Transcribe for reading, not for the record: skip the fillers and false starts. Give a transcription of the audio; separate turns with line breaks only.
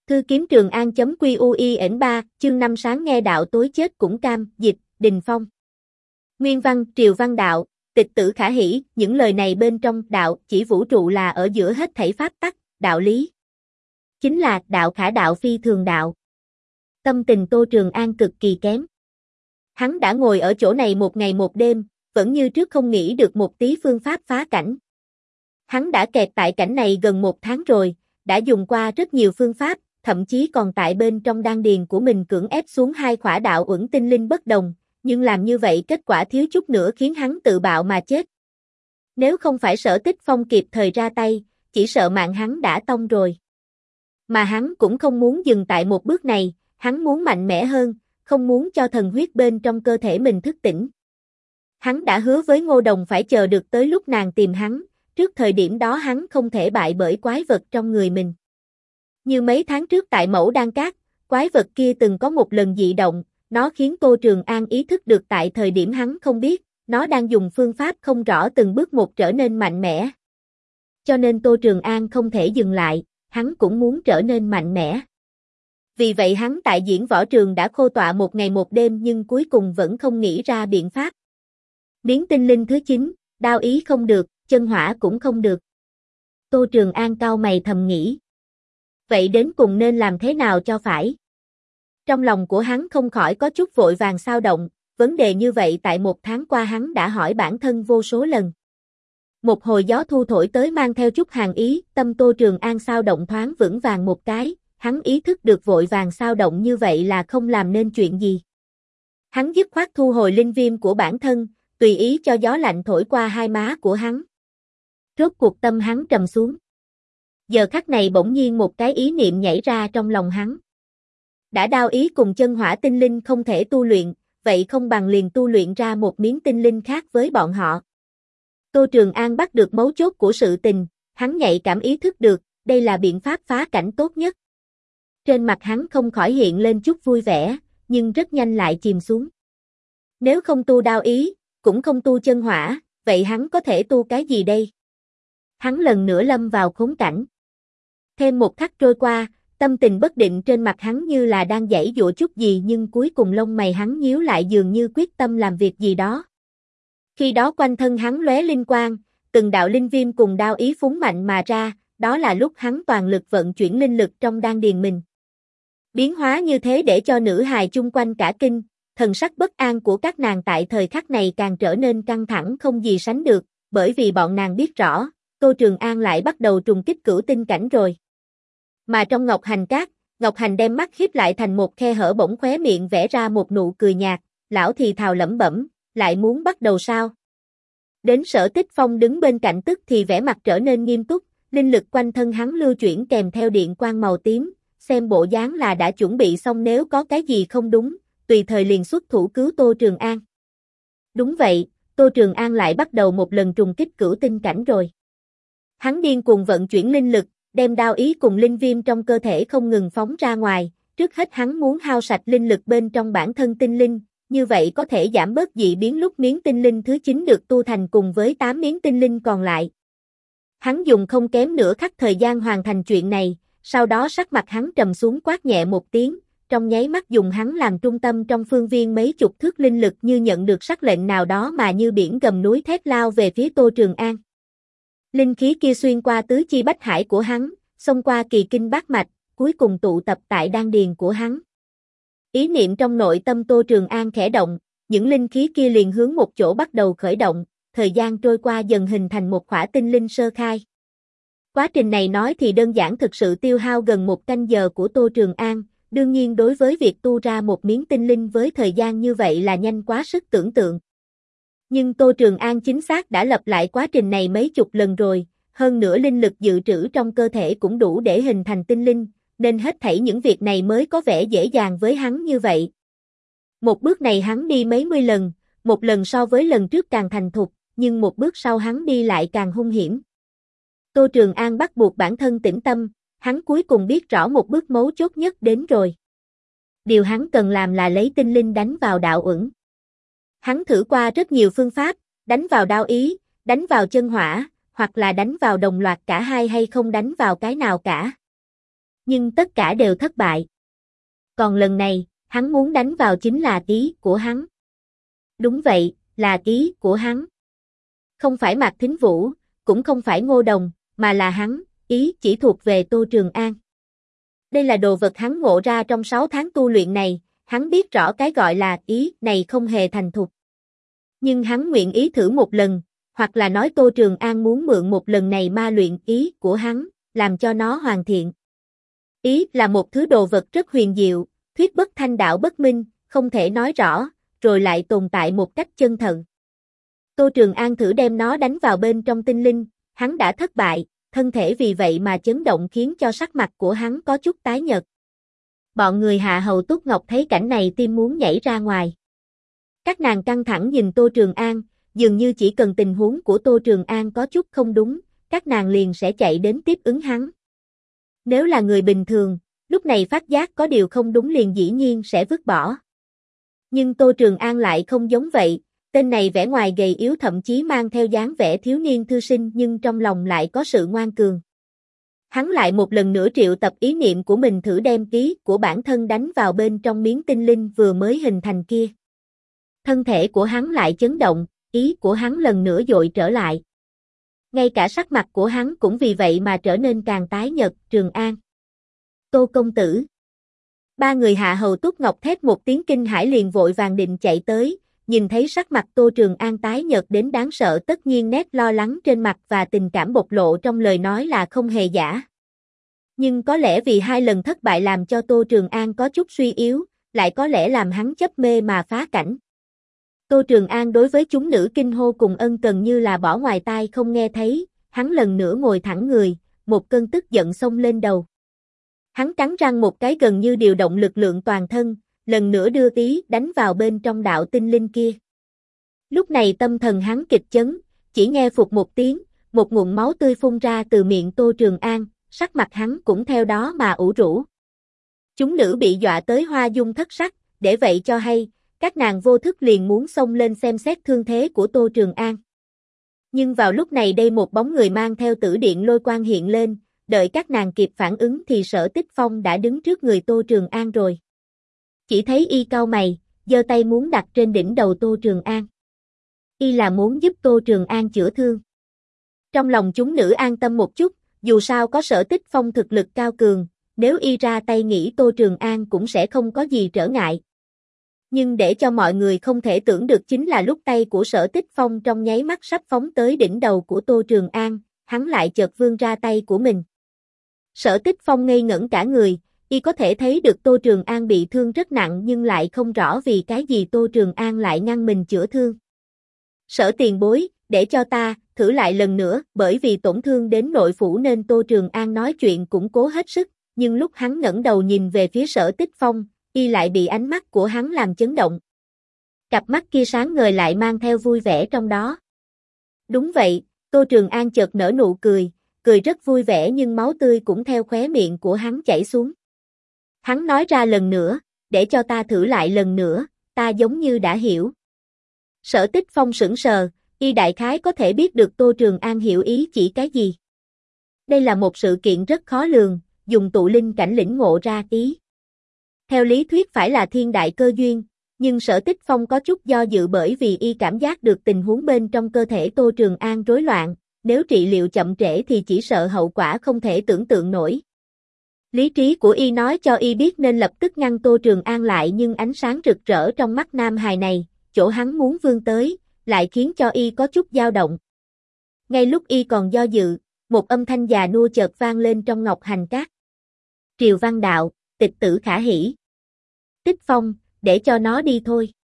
Thư kiếm Trường An.QUIN3, chương 5 sáng nghe đạo tối chết cũng cam, dịch, Đình Phong. Nguyên văn, Triều Văn Đạo, tịch tử khả hỷ, những lời này bên trong đạo chỉ vũ trụ là ở giữa hết thảy pháp tắc, đạo lý. Chính là đạo khả đạo phi thường đạo. Tâm tình Tô Trường An cực kỳ kém. Hắn đã ngồi ở chỗ này một ngày một đêm, vẫn như trước không nghĩ được một tí phương pháp phá cảnh. Hắn đã kẹt tại cảnh này gần 1 tháng rồi, đã dùng qua rất nhiều phương pháp, thậm chí còn tại bên trong đan điền của mình cưỡng ép xuống 2 khỏa đạo uẩn tinh linh bất đồng, nhưng làm như vậy kết quả thiếu chút nữa khiến hắn tự bạo mà chết. Nếu không phải Sở Tích Phong kịp thời ra tay, chỉ sợ mạng hắn đã tông rồi. Mà hắn cũng không muốn dừng tại một bước này, hắn muốn mạnh mẽ hơn, không muốn cho thần huyết bên trong cơ thể mình thức tỉnh. Hắn đã hứa với Ngô Đồng phải chờ được tới lúc nàng tìm hắn, trước thời điểm đó hắn không thể bại bởi quái vật trong người mình. Như mấy tháng trước tại Mẫu Đan Cát, quái vật kia từng có một lần dị động, nó khiến Tô Trường An ý thức được tại thời điểm hắn không biết, nó đang dùng phương pháp không rõ từng bước một trở nên mạnh mẽ. Cho nên Tô Trường An không thể dừng lại, hắn cũng muốn trở nên mạnh mẽ. Vì vậy hắn tại diễn võ trường đã khô tọa một ngày một đêm nhưng cuối cùng vẫn không nghĩ ra biện pháp. Biến tinh linh thứ 9, đao ý không được, chân hỏa cũng không được. Tô Trường An cau mày thầm nghĩ. Vậy đến cùng nên làm thế nào cho phải? Trong lòng của hắn không khỏi có chút vội vàng xao động, vấn đề như vậy tại 1 tháng qua hắn đã hỏi bản thân vô số lần. Một hồi gió thu thổi tới mang theo chút hàn ý, tâm Tô Trường An xao động thoáng vững vàng một cái, hắn ý thức được vội vàng xao động như vậy là không làm nên chuyện gì. Hắn dứt khoát thu hồi linh viêm của bản thân, tùy ý cho gió lạnh thổi qua hai má của hắn. Rốt cuộc tâm hắn trầm xuống. Giờ khắc này bỗng nhiên một cái ý niệm nhảy ra trong lòng hắn. Đã đao ý cùng chân hỏa tinh linh không thể tu luyện, vậy không bằng liền tu luyện ra một miếng tinh linh khác với bọn họ. Tô Trường An bắt được mấu chốt của sự tình, hắn nhạy cảm ý thức được, đây là biện pháp phá cảnh tốt nhất. Trên mặt hắn không khỏi hiện lên chút vui vẻ, nhưng rất nhanh lại chìm xuống. Nếu không tu đao ý, cũng không tu chân hỏa, vậy hắn có thể tu cái gì đây? Hắn lần nữa lâm vào khốn cảnh. Thêm một khắc trôi qua, tâm tình bất định trên mặt hắn như là đang giãy giụa chút gì nhưng cuối cùng lông mày hắn nhíu lại dường như quyết tâm làm việc gì đó. Khi đó quanh thân hắn lóe linh quang, từng đạo linh viêm cùng đao ý phúng mạnh mà ra, đó là lúc hắn toàn lực vận chuyển linh lực trong đan điền mình. Biến hóa như thế để cho nữ hài chung quanh cả kinh, thần sắc bất an của các nàng tại thời khắc này càng trở nên căng thẳng không gì sánh được, bởi vì bọn nàng biết rõ, Tô Trường An lại bắt đầu trùng kích cửu tinh cảnh rồi. Mà trong Ngọc Hành Cát, Ngọc Hành đem mắt híp lại thành một khe hở bỗng khóe miệng vẽ ra một nụ cười nhạt, lão thì thào lẩm bẩm, lại muốn bắt đầu sao? Đến Sở Tích Phong đứng bên cạnh tức thì vẻ mặt trở nên nghiêm túc, linh lực quanh thân hắn lưu chuyển kèm theo điện quang màu tím, xem bộ dáng là đã chuẩn bị xong nếu có cái gì không đúng, tùy thời liền xuất thủ cứu Tô Trường An. Đúng vậy, Tô Trường An lại bắt đầu một lần trùng kích cửu tinh cảnh rồi. Hắn điên cuồng vận chuyển linh lực, đem đao ý cùng linh viêm trong cơ thể không ngừng phóng ra ngoài, trước hết hắn muốn hao sạch linh lực bên trong bản thân tinh linh, như vậy có thể giảm bớt dị biến lúc miếng tinh linh thứ 9 được tu thành cùng với 8 miếng tinh linh còn lại. Hắn dùng không kém nửa khắc thời gian hoàn thành chuyện này, sau đó sắc mặt hắn trầm xuống quát nhẹ một tiếng, trong nháy mắt dùng hắn làm trung tâm trong phương viên mấy chục thước linh lực như nhận được sắc lệnh nào đó mà như biển gầm núi thét lao về phía Tô Trường An. Linh khí kia xuyên qua tứ chi bách hải của hắn, xông qua kỳ kinh bát mạch, cuối cùng tụ tập tại đan điền của hắn. Ý niệm trong nội tâm Tô Trường An khẽ động, những linh khí kia liền hướng một chỗ bắt đầu khởi động, thời gian trôi qua dần hình thành một khỏa tinh linh sơ khai. Quá trình này nói thì đơn giản thực sự tiêu hao gần 1 canh giờ của Tô Trường An, đương nhiên đối với việc tu ra một miếng tinh linh với thời gian như vậy là nhanh quá sức tưởng tượng. Nhưng Tô Trường An chính xác đã lặp lại quá trình này mấy chục lần rồi, hơn nữa linh lực dự trữ trong cơ thể cũng đủ để hình thành tinh linh, nên hết thảy những việc này mới có vẻ dễ dàng với hắn như vậy. Một bước này hắn đi mấy mươi lần, một lần so với lần trước càng thành thục, nhưng một bước sau hắn đi lại càng hung hiểm. Tô Trường An bắt buộc bản thân tĩnh tâm, hắn cuối cùng biết rõ một bước mấu chốt nhất đến rồi. Điều hắn cần làm là lấy tinh linh đánh vào đạo uẩn. Hắn thử qua rất nhiều phương pháp, đánh vào đao ý, đánh vào chân hỏa, hoặc là đánh vào đồng loạt cả hai hay không đánh vào cái nào cả. Nhưng tất cả đều thất bại. Còn lần này, hắn muốn đánh vào chính là ý của hắn. Đúng vậy, là ý của hắn. Không phải Mạc Thính Vũ, cũng không phải Ngô Đồng, mà là hắn, ý chỉ thuộc về Tô Trường An. Đây là đồ vật hắn ngộ ra trong 6 tháng tu luyện này, hắn biết rõ cái gọi là ý này không hề thành thục. Nhưng hắn nguyện ý thử một lần, hoặc là nói Tô Trường An muốn mượn một lần này ma luyện ý của hắn, làm cho nó hoàn thiện. Ý là một thứ đồ vật rất huyền diệu, thuyết bất thanh đạo bất minh, không thể nói rõ, rồi lại tồn tại một cách chân thật. Tô Trường An thử đem nó đánh vào bên trong tinh linh, hắn đã thất bại, thân thể vì vậy mà chấn động khiến cho sắc mặt của hắn có chút tái nhợt. Bọn người Hạ Hầu Túc Ngọc thấy cảnh này tim muốn nhảy ra ngoài. Các nàng căng thẳng nhìn Tô Trường An, dường như chỉ cần tình huống của Tô Trường An có chút không đúng, các nàng liền sẽ chạy đến tiếp ứng hắn. Nếu là người bình thường, lúc này phát giác có điều không đúng liền dĩ nhiên sẽ vứt bỏ. Nhưng Tô Trường An lại không giống vậy, tên này vẻ ngoài gầy yếu thậm chí mang theo dáng vẻ thiếu niên thư sinh nhưng trong lòng lại có sự ngoan cường. Hắn lại một lần nữa triệu tập ý niệm của mình thử đem ký của bản thân đánh vào bên trong miếng tinh linh vừa mới hình thành kia. Thân thể của hắn lại chấn động, ý của hắn lần nữa dội trở lại. Ngay cả sắc mặt của hắn cũng vì vậy mà trở nên càng tái nhợt. Trường An, Tô công tử. Ba người Hạ Hầu Túc Ngọc thét một tiếng kinh hãi liền vội vàng định chạy tới, nhìn thấy sắc mặt Tô Trường An tái nhợt đến đáng sợ tất nhiên nét lo lắng trên mặt và tình cảm bộc lộ trong lời nói là không hề giả. Nhưng có lẽ vì 2 lần thất bại làm cho Tô Trường An có chút suy yếu, lại có lẽ làm hắn chấp mê mà phá cảnh. Tô Trường An đối với chúng nữ kinh hô cùng ân cần như là bỏ ngoài tai không nghe thấy, hắn lần nữa ngồi thẳng người, một cơn tức giận xông lên đầu. Hắn cắn răng một cái gần như điều động lực lượng toàn thân, lần nữa đưa ý đánh vào bên trong đạo tinh linh kia. Lúc này tâm thần hắn kịch chấn, chỉ nghe phụt một tiếng, một ngụm máu tươi phun ra từ miệng Tô Trường An, sắc mặt hắn cũng theo đó mà ủ rũ. Chúng nữ bị dọa tới hoa dung thất sắc, để vậy cho hay, các nàng vô thức liền muốn xông lên xem xét thương thế của Tô Trường An. Nhưng vào lúc này đây một bóng người mang theo tử điện lôi quang hiện lên, đợi các nàng kịp phản ứng thì Sở Tích Phong đã đứng trước người Tô Trường An rồi. Chỉ thấy y cau mày, giơ tay muốn đặt trên đỉnh đầu Tô Trường An. Y là muốn giúp Tô Trường An chữa thương. Trong lòng chúng nữ an tâm một chút, dù sao có Sở Tích Phong thực lực cao cường, nếu y ra tay nghĩ Tô Trường An cũng sẽ không có gì trở ngại. Nhưng để cho mọi người không thể tưởng được chính là lúc tay của Sở Tích Phong trong nháy mắt sắp phóng tới đỉnh đầu của Tô Trường An, hắn lại chợt vươn ra tay của mình. Sở Tích Phong ngây ngẩn cả người, y có thể thấy được Tô Trường An bị thương rất nặng nhưng lại không rõ vì cái gì Tô Trường An lại ngăn mình chữa thương. Sở tiền bối, để cho ta, thử lại lần nữa, bởi vì tổn thương đến nội phủ nên Tô Trường An nói chuyện cũng cố hết sức, nhưng lúc hắn ngẩng đầu nhìn về phía Sở Tích Phong, y lại bị ánh mắt của hắn làm chấn động. Cặp mắt kia sáng ngời lại mang theo vui vẻ trong đó. Đúng vậy, Tô Trường An chợt nở nụ cười, cười rất vui vẻ nhưng máu tươi cũng theo khóe miệng của hắn chảy xuống. Hắn nói ra lần nữa, để cho ta thử lại lần nữa, ta giống như đã hiểu. Sở Tích Phong sững sờ, y đại khái có thể biết được Tô Trường An hiểu ý chỉ cái gì. Đây là một sự kiện rất khó lường, dùng tụ linh cảnh lĩnh ngộ ra ý. Theo lý thuyết phải là thiên đại cơ duyên, nhưng Sở Tích Phong có chút do dự bởi vì y cảm giác được tình huống bên trong cơ thể Tô Trường An rối loạn, nếu trị liệu chậm trễ thì chỉ sợ hậu quả không thể tưởng tượng nổi. Lý trí của y nói cho y biết nên lập tức ngăn Tô Trường An lại nhưng ánh sáng rực rỡ trong mắt nam hài này, chỗ hắn muốn vươn tới, lại khiến cho y có chút dao động. Ngay lúc y còn do dự, một âm thanh già nua chợt vang lên trong ngọc hành cát. Triều Văn Đạo, tịch tử Khả Hỷ. Tích Phong, để cho nó đi thôi.